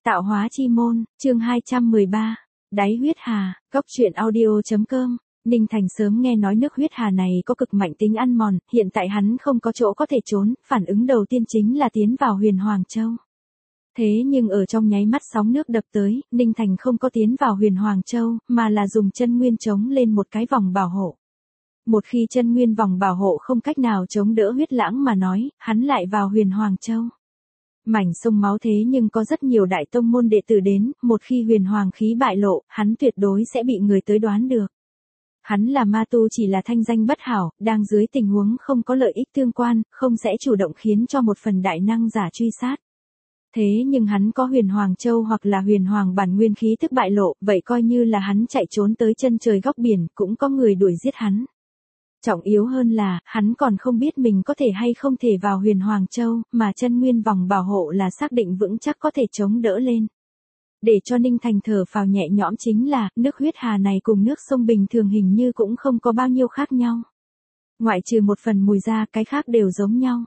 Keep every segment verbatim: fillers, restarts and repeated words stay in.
Tạo hóa chi môn, chương hai trăm mười ba. Đáy huyết hà, cốc truyện audio.com. Ninh Thành sớm nghe nói nước huyết hà này có cực mạnh tính ăn mòn, hiện tại hắn không có chỗ có thể trốn, phản ứng đầu tiên chính là tiến vào Huyền Hoàng Châu. Thế nhưng ở trong nháy mắt sóng nước đập tới, Ninh Thành không có tiến vào Huyền Hoàng Châu, mà là dùng chân nguyên chống lên một cái vòng bảo hộ. Một khi chân nguyên vòng bảo hộ không cách nào chống đỡ huyết lãng mà nói, hắn lại vào Huyền Hoàng Châu. Mảnh sông máu thế nhưng có rất nhiều đại tông môn đệ tử đến, một khi huyền hoàng khí bại lộ, hắn tuyệt đối sẽ bị người tới đoán được. Hắn là ma tu chỉ là thanh danh bất hảo, đang dưới tình huống không có lợi ích tương quan, không sẽ chủ động khiến cho một phần đại năng giả truy sát. Thế nhưng hắn có huyền hoàng châu hoặc là huyền hoàng bản nguyên khí thức bại lộ, vậy coi như là hắn chạy trốn tới chân trời góc biển, cũng có người đuổi giết hắn. Trọng yếu hơn là, hắn còn không biết mình có thể hay không thể vào Huyền Hoàng Châu, mà chân nguyên vòng bảo hộ là xác định vững chắc có thể chống đỡ lên. Để cho Ninh Thành thở phào nhẹ nhõm chính là, nước huyết hà này cùng nước sông bình thường hình như cũng không có bao nhiêu khác nhau. Ngoại trừ một phần mùi ra, cái khác đều giống nhau.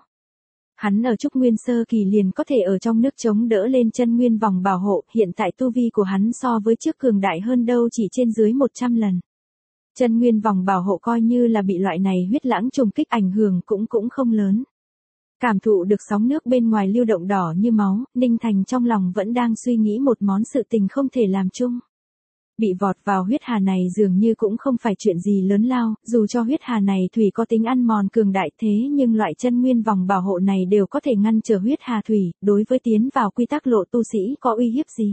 Hắn ở Trúc Nguyên Sơ Kỳ liền có thể ở trong nước chống đỡ lên chân nguyên vòng bảo hộ, hiện tại tu vi của hắn so với trước cường đại hơn đâu chỉ trên dưới một trăm lần. Chân nguyên vòng bảo hộ coi như là bị loại này huyết lãng trùng kích ảnh hưởng cũng cũng không lớn. Cảm thụ được sóng nước bên ngoài lưu động đỏ như máu, Ninh Thành trong lòng vẫn đang suy nghĩ một món sự tình không thể làm chung. Bị vọt vào huyết hà này dường như cũng không phải chuyện gì lớn lao, dù cho huyết hà này thủy có tính ăn mòn cường đại thế nhưng loại chân nguyên vòng bảo hộ này đều có thể ngăn trở huyết hà thủy, đối với tiến vào quy tắc lộ tu sĩ có uy hiếp gì.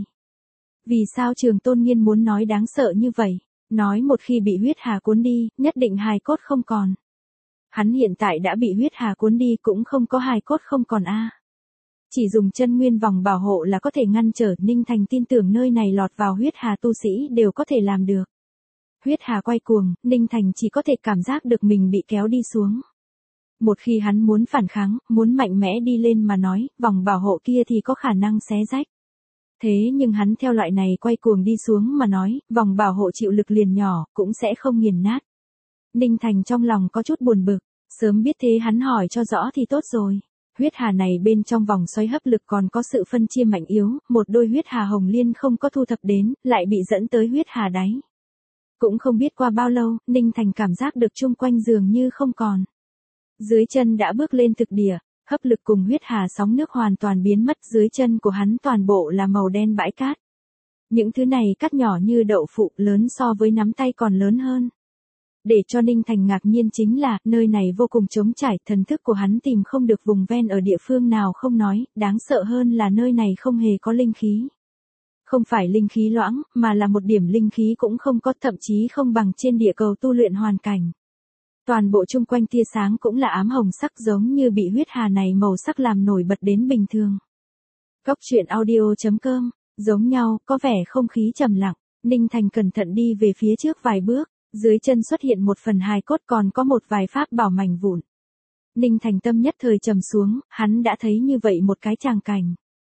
Vì sao Trường Tôn Nghiên muốn nói đáng sợ như vậy? Nói một khi bị huyết hà cuốn đi, nhất định hài cốt không còn. Hắn hiện tại đã bị huyết hà cuốn đi cũng không có hài cốt không còn a. Chỉ dùng chân nguyên vòng bảo hộ là có thể ngăn trở. Ninh Thành tin tưởng nơi này lọt vào huyết hà tu sĩ đều có thể làm được. Huyết hà quay cuồng, Ninh Thành chỉ có thể cảm giác được mình bị kéo đi xuống. Một khi hắn muốn phản kháng, muốn mạnh mẽ đi lên mà nói, vòng bảo hộ kia thì có khả năng xé rách. Thế nhưng hắn theo loại này quay cuồng đi xuống mà nói, vòng bảo hộ chịu lực liền nhỏ, cũng sẽ không nghiền nát. Ninh Thành trong lòng có chút buồn bực, sớm biết thế hắn hỏi cho rõ thì tốt rồi. Huyết hà này bên trong vòng xoáy hấp lực còn có sự phân chia mạnh yếu, một đôi huyết hà hồng liên không có thu thập đến, lại bị dẫn tới huyết hà đáy. Cũng không biết qua bao lâu, Ninh Thành cảm giác được chung quanh dường như không còn. Dưới chân đã bước lên thực địa. Hấp lực cùng huyết hà sóng nước hoàn toàn biến mất, dưới chân của hắn toàn bộ là màu đen bãi cát. Những thứ này cát nhỏ như đậu phụ, lớn so với nắm tay còn lớn hơn. Để cho Ninh Thành ngạc nhiên chính là, nơi này vô cùng trống trải, thần thức của hắn tìm không được vùng ven ở địa phương nào không nói, đáng sợ hơn là nơi này không hề có linh khí. Không phải linh khí loãng, mà là một điểm linh khí cũng không có, thậm chí không bằng trên địa cầu tu luyện hoàn cảnh. Toàn bộ chung quanh tia sáng cũng là ám hồng sắc giống như bị huyết hà này màu sắc làm nổi bật đến bình thường. Cốc truyện audio.com, giống nhau, có vẻ không khí trầm lặng, Ninh Thành cẩn thận đi về phía trước vài bước, dưới chân xuất hiện một phần hài cốt còn có một vài pháp bảo mảnh vụn. Ninh Thành tâm nhất thời trầm xuống, hắn đã thấy như vậy một cái tràng cảnh.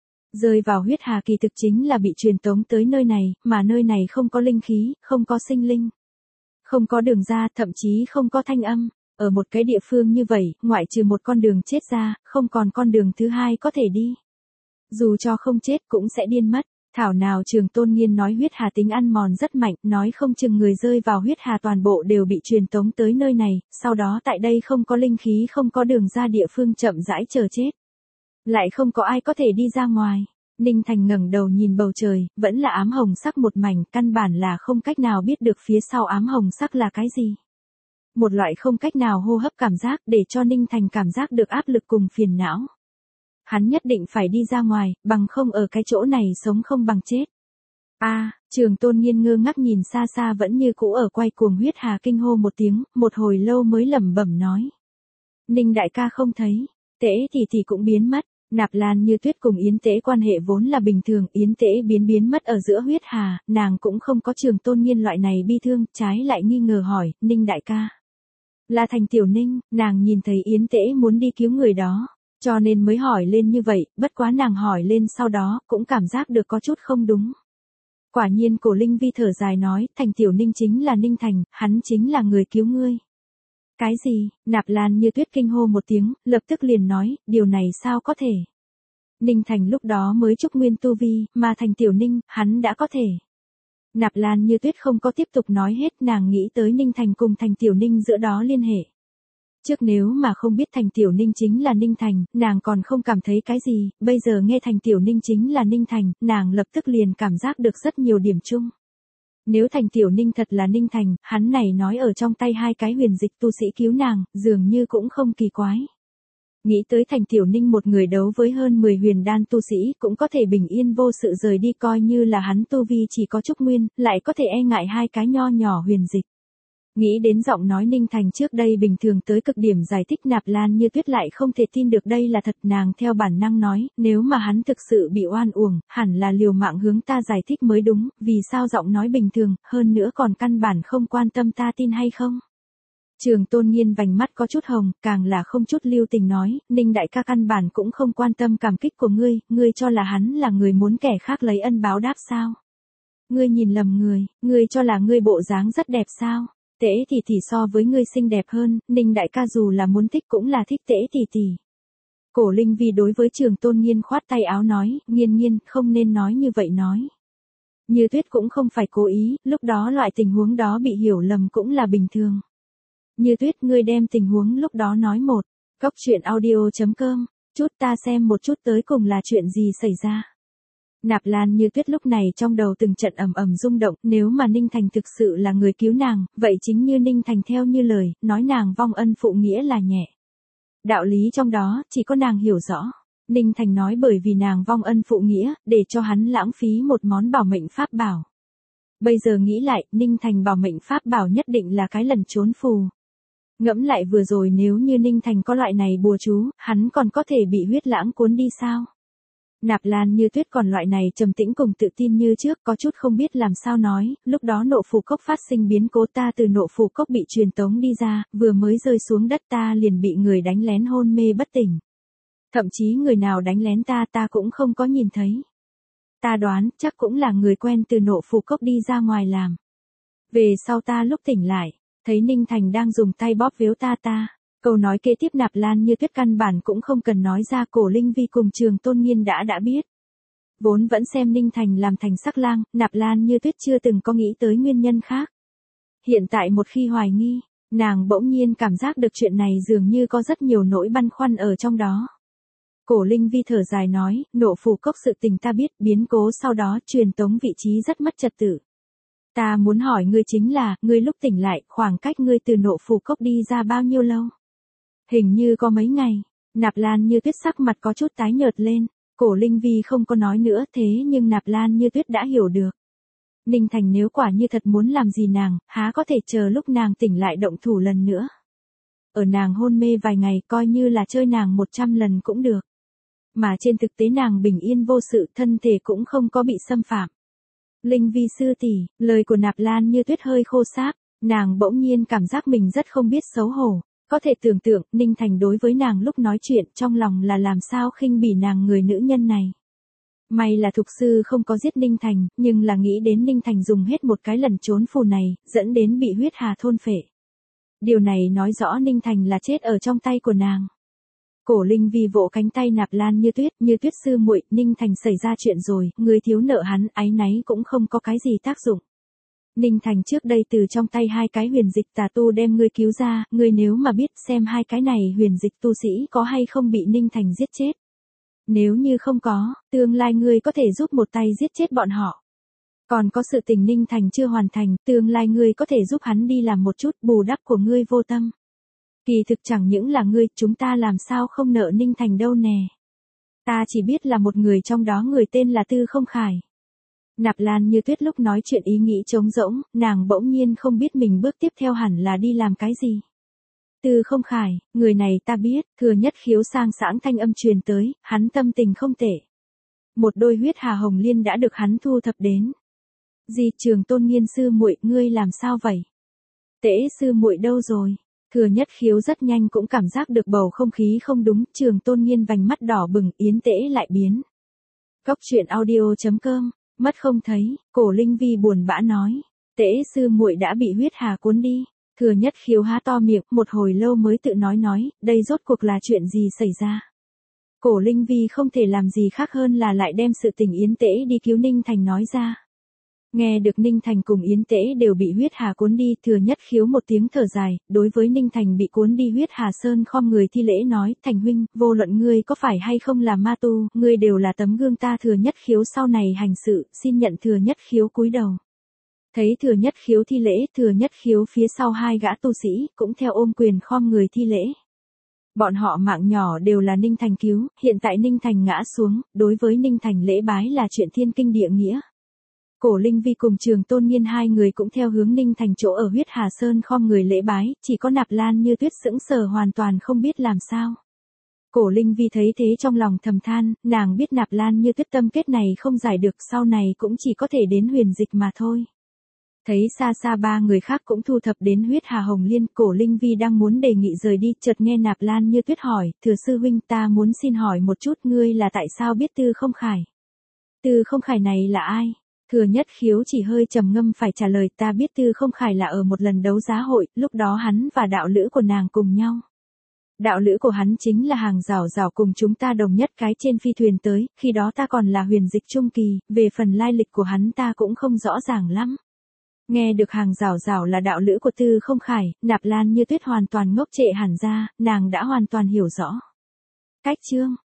Rơi vào huyết hà kỳ thực chính là bị truyền tống tới nơi này, mà nơi này không có linh khí, không có sinh linh. Không có đường ra, thậm chí không có thanh âm, ở một cái địa phương như vậy, ngoại trừ một con đường chết ra, không còn con đường thứ hai có thể đi. Dù cho không chết cũng sẽ điên mất, thảo nào Trường Tôn Nghiên nói huyết hà tính ăn mòn rất mạnh, nói không chừng người rơi vào huyết hà toàn bộ đều bị truyền tống tới nơi này, sau đó tại đây không có linh khí không có đường ra địa phương chậm rãi chờ chết. Lại không có ai có thể đi ra ngoài. Ninh Thành ngẩng đầu nhìn bầu trời, vẫn là ám hồng sắc một mảnh, căn bản là không cách nào biết được phía sau ám hồng sắc là cái gì. Một loại không cách nào hô hấp cảm giác để cho Ninh Thành cảm giác được áp lực cùng phiền não. Hắn nhất định phải đi ra ngoài, bằng không ở cái chỗ này sống không bằng chết. A, à, Trường Tôn Nghiên ngơ ngác nhìn xa xa vẫn như cũ ở quay cuồng huyết hà kinh hô một tiếng, một hồi lâu mới lẩm bẩm nói. Ninh đại ca không thấy, Tễ thì thì cũng biến mất. Nạp Lan Như Tuyết cùng Yến Tễ quan hệ vốn là bình thường, Yến Tễ biến biến mất ở giữa huyết hà, nàng cũng không có Trường Tôn Nghiên loại này bi thương, trái lại nghi ngờ hỏi, Ninh đại ca. Là Thành Tiểu Ninh, nàng nhìn thấy Yến Tễ muốn đi cứu người đó, cho nên mới hỏi lên như vậy, bất quá nàng hỏi lên sau đó, cũng cảm giác được có chút không đúng. Quả nhiên Cổ Linh Vi thở dài nói, Thành Tiểu Ninh chính là Ninh Thành, hắn chính là người cứu ngươi. Cái gì? Nạp Lan Như Tuyết kinh hô một tiếng, lập tức liền nói, điều này sao có thể? Ninh Thành lúc đó mới trúc nguyên tu vi, mà Thành Tiểu Ninh, hắn đã có thể. Nạp Lan Như Tuyết không có tiếp tục nói hết, nàng nghĩ tới Ninh Thành cùng Thành Tiểu Ninh giữa đó liên hệ. Trước nếu mà không biết Thành Tiểu Ninh chính là Ninh Thành, nàng còn không cảm thấy cái gì, bây giờ nghe Thành Tiểu Ninh chính là Ninh Thành, nàng lập tức liền cảm giác được rất nhiều điểm chung. Nếu Thành Tiểu Ninh thật là Ninh Thành, hắn này nói ở trong tay hai cái huyền dịch tu sĩ cứu nàng, dường như cũng không kỳ quái. Nghĩ tới Thành Tiểu Ninh một người đấu với hơn mười huyền đan tu sĩ cũng có thể bình yên vô sự rời đi, coi như là hắn tu vi chỉ có trúc nguyên, lại có thể e ngại hai cái nho nhỏ huyền dịch. Nghĩ đến giọng nói Ninh Thành trước đây bình thường tới cực điểm giải thích, Nạp Lan Như Tuyết lại không thể tin được đây là thật, nàng theo bản năng nói, nếu mà hắn thực sự bị oan uổng, hẳn là liều mạng hướng ta giải thích mới đúng, vì sao giọng nói bình thường, hơn nữa còn căn bản không quan tâm ta tin hay không. Trường Tôn Nghiên vành mắt có chút hồng, càng là không chút lưu tình nói, Ninh đại ca căn bản cũng không quan tâm cảm kích của ngươi, ngươi cho là hắn là người muốn kẻ khác lấy ân báo đáp sao? Ngươi nhìn lầm người, ngươi cho là ngươi bộ dáng rất đẹp sao? Tễ tỷ tỷ so với ngươi xinh đẹp hơn, Ninh đại ca dù là muốn thích cũng là thích Tễ tỷ tỷ. Cổ Linh Vi đối với Trường Tôn Nghiên khoát tay áo nói, Nghiên Nghiên, không nên nói như vậy nói. Như Tuyết cũng không phải cố ý, lúc đó loại tình huống đó bị hiểu lầm cũng là bình thường. Như Tuyết, ngươi đem tình huống lúc đó nói một. Góc truyện audio chấm com, chút ta xem một chút tới cùng là chuyện gì xảy ra. Nạp Lan Như Tuyết lúc này trong đầu từng trận ầm ầm rung động, nếu mà Ninh Thành thực sự là người cứu nàng, vậy chính như Ninh Thành theo như lời, nói nàng vong ân phụ nghĩa là nhẹ. Đạo lý trong đó, chỉ có nàng hiểu rõ. Ninh Thành nói bởi vì nàng vong ân phụ nghĩa, để cho hắn lãng phí một món bảo mệnh pháp bảo. Bây giờ nghĩ lại, Ninh Thành bảo mệnh pháp bảo nhất định là cái lần trốn phù. Ngẫm lại vừa rồi, nếu như Ninh Thành có loại này bùa chú, hắn còn có thể bị huyết lãng cuốn đi sao? Nạp Lan Như Tuyết còn loại này trầm tĩnh cùng tự tin như trước, có chút không biết làm sao nói, lúc đó nộ phù cốc phát sinh biến cố, ta từ nộ phù cốc bị truyền tống đi ra, vừa mới rơi xuống đất ta liền bị người đánh lén hôn mê bất tỉnh. Thậm chí người nào đánh lén ta ta cũng không có nhìn thấy. Ta đoán chắc cũng là người quen từ nộ phù cốc đi ra ngoài làm. Về sau ta lúc tỉnh lại, thấy Ninh Thành đang dùng tay bóp véo ta ta. Câu nói kế tiếp Nạp Lan Như Tuyết căn bản cũng không cần nói ra, Cổ Linh Vi cùng Trường Tôn Nghiên đã đã biết. Vốn vẫn xem Ninh Thành làm thành sắc lang, Nạp Lan Như Tuyết chưa từng có nghĩ tới nguyên nhân khác. Hiện tại một khi hoài nghi, nàng bỗng nhiên cảm giác được chuyện này dường như có rất nhiều nỗi băn khoăn ở trong đó. Cổ Linh Vi thở dài nói, nộ phù cốc sự tình ta biết, biến cố sau đó truyền tống vị trí rất mất trật tự. Ta muốn hỏi ngươi chính là, ngươi lúc tỉnh lại, khoảng cách ngươi từ nộ phù cốc đi ra bao nhiêu lâu? Hình như có mấy ngày. Nạp Lan Như Tuyết sắc mặt có chút tái nhợt lên. Cổ Linh Vi không có nói nữa, thế nhưng Nạp Lan Như Tuyết đã hiểu được. Ninh Thành nếu quả như thật muốn làm gì nàng, há có thể chờ lúc nàng tỉnh lại động thủ lần nữa. Ở nàng hôn mê vài ngày, coi như là chơi nàng một trăm lần cũng được. Mà trên thực tế nàng bình yên vô sự, thân thể cũng không có bị xâm phạm. Linh Vi sư tỷ, lời của Nạp Lan Như Tuyết hơi khô sáp, nàng bỗng nhiên cảm giác mình rất không biết xấu hổ. Có thể tưởng tượng, Ninh Thành đối với nàng lúc nói chuyện trong lòng là làm sao khinh bỉ nàng người nữ nhân này. May là thục sư không có giết Ninh Thành, nhưng là nghĩ đến Ninh Thành dùng hết một cái lần trốn phù này, dẫn đến bị huyết hà thôn phệ. Điều này nói rõ Ninh Thành là chết ở trong tay của nàng. Cổ Linh Vi vỗ cánh tay Nạp Lan Như Tuyết, Như Tuyết sư muội, Ninh Thành xảy ra chuyện rồi, người thiếu nợ hắn, áy náy cũng không có cái gì tác dụng. Ninh Thành trước đây từ trong tay hai cái huyền dịch tà tu đem ngươi cứu ra, ngươi nếu mà biết xem hai cái này huyền dịch tu sĩ có hay không bị Ninh Thành giết chết. Nếu như không có, tương lai ngươi có thể giúp một tay giết chết bọn họ. Còn có sự tình Ninh Thành chưa hoàn thành, tương lai ngươi có thể giúp hắn đi làm một chút, bù đắp của ngươi vô tâm. Kỳ thực chẳng những là ngươi, chúng ta làm sao không nợ Ninh Thành đâu nè. Ta chỉ biết là một người trong đó, người tên là Tư Không Khải. Nạp Lan Như Tuyết lúc nói chuyện ý nghĩ trống rỗng, nàng bỗng nhiên không biết mình bước tiếp theo hẳn là đi làm cái gì. Tư Không Khải, người này ta biết, Thừa Nhất Khiếu sang sảng thanh âm truyền tới, hắn tâm tình không tệ. Một đôi huyết hà hồng liên đã được hắn thu thập đến. Gì, Trường Tôn Nghiên sư muội, ngươi làm sao vậy? Tễ sư muội đâu rồi? Thừa Nhất Khiếu rất nhanh cũng cảm giác được bầu không khí không đúng, Trường Tôn Nghiên vành mắt đỏ bừng, yến Tễ lại biến. Góc truyện audio chấm com, mất không thấy, Cổ Linh Vi buồn bã nói, Tễ sư muội đã bị huyết hà cuốn đi. Thừa Nhất Khiếu há to miệng, một hồi lâu mới tự nói nói, đây rốt cuộc là chuyện gì xảy ra? Cổ Linh Vi không thể làm gì khác hơn là lại đem sự tình Yến Tễ đi cứu Ninh Thành nói ra. Nghe được Ninh Thành cùng Yến Tễ đều bị huyết hà cuốn đi, Thừa Nhất Khiếu một tiếng thở dài, đối với Ninh Thành bị cuốn đi huyết hà sơn khom người thi lễ nói, Thành huynh, vô luận ngươi có phải hay không là ma tu, ngươi đều là tấm gương ta Thừa Nhất Khiếu sau này hành sự, xin nhận Thừa Nhất Khiếu cúi đầu. Thấy Thừa Nhất Khiếu thi lễ, Thừa Nhất Khiếu phía sau hai gã tu sĩ, cũng theo ôm quyền khom người thi lễ. Bọn họ mạng nhỏ đều là Ninh Thành cứu, hiện tại Ninh Thành ngã xuống, đối với Ninh Thành lễ bái là chuyện thiên kinh địa nghĩa. Cổ Linh Vi cùng Trường Tôn Nhiên hai người cũng theo hướng Ninh Thành chỗ ở huyết hà sơn khom người lễ bái, chỉ có Nạp Lan Như Tuyết sững sờ hoàn toàn không biết làm sao. Cổ Linh Vi thấy thế trong lòng thầm than, nàng biết Nạp Lan Như Tuyết tâm kết này không giải được, sau này cũng chỉ có thể đến huyền dịch mà thôi. Thấy xa xa ba người khác cũng thu thập đến huyết hà hồng liên, Cổ Linh Vi đang muốn đề nghị rời đi, chợt nghe Nạp Lan Như Tuyết hỏi, Thừa sư huynh, ta muốn xin hỏi một chút, ngươi là tại sao biết Tư Không Khải? Tư Không Khải này là ai? Thừa Nhất Khiếu chỉ hơi trầm ngâm phải trả lời, ta biết Tư Không Khải là ở một lần đấu giá hội, lúc đó hắn và đạo lữ của nàng cùng nhau. Đạo lữ của hắn chính là Hàng Giảo Giảo, cùng chúng ta đồng nhất cái trên phi thuyền tới, khi đó ta còn là huyền dịch trung kỳ, về phần lai lịch của hắn ta cũng không rõ ràng lắm. Nghe được Hàng Giảo Giảo là đạo lữ của Tư Không Khải, Nạp Lan Như Tuyết hoàn toàn ngốc trệ hẳn ra, nàng đã hoàn toàn hiểu rõ. Cách chương